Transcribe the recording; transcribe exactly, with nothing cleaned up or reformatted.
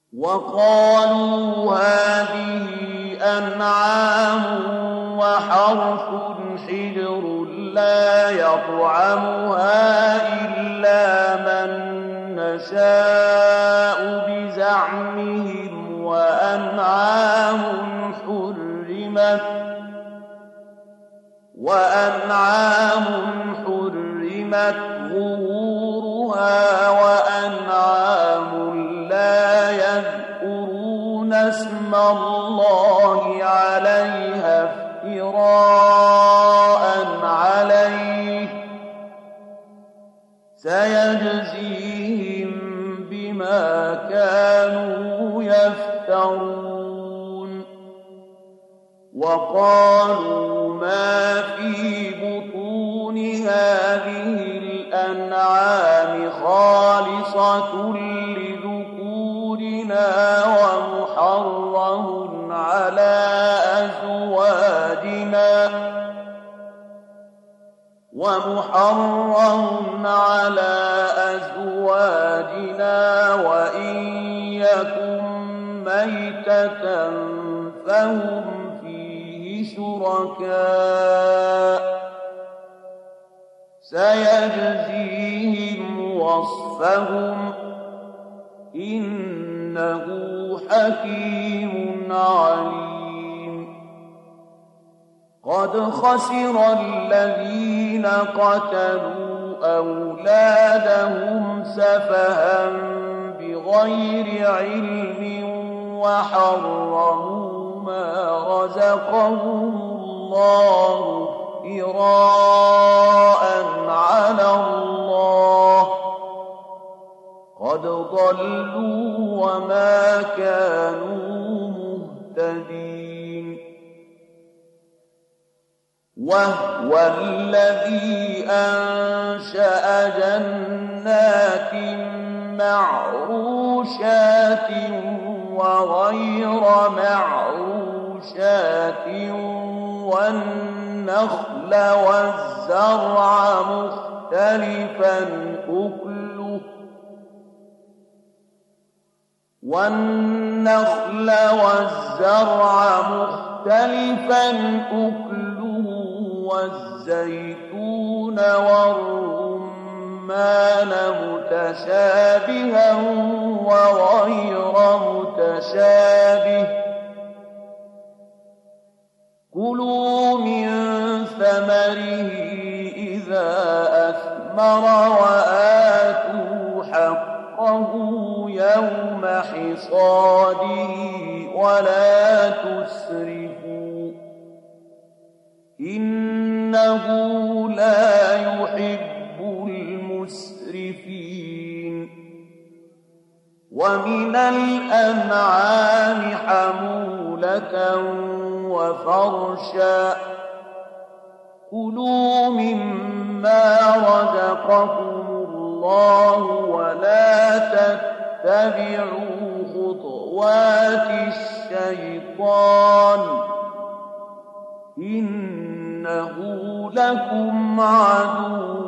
وقالوا هذه أنعام وحرث حجر لا يطعمها إلا من نشاء بزعمهم وأنعام حرمت وأنعام حرمت ظهورها وأنعام لا يذكرون اسم الله عليها افتراء عليه سيجزيهم بما كانوا يفترون. وقالوا ما في بطون هذه الأنعام خالصة لذكورنا ومحرم على أزواجنا ومحرم على أزواجنا وإن يكن ميتة فهم فيه شركاء سيجزيهم وصفهم إنه حكيم عليم. قد خسر الذين قتلوا أولادهم سفها بغير علم وحرموا ما رزقهم الله افتراء على الله قد ضلوا وما كانوا مهتدين. وهو الذي أنشأ جنات معروشات وغير معروشات والنخل والزرع مختلفا أكله والنخل والزرع مختلفا أكله والزيتون والرمان متشابها وغير متشابه كلوا من ثمره إذا أثمر وآتوا حقه يوم حصاده ولا تسرفوا إنه لا يحب المسرفين. ومن الأنعام حمولة وفرشا كلوا مما رزقكم الله ولا تتبعوا خطوات الشيطان إنه لكم عدو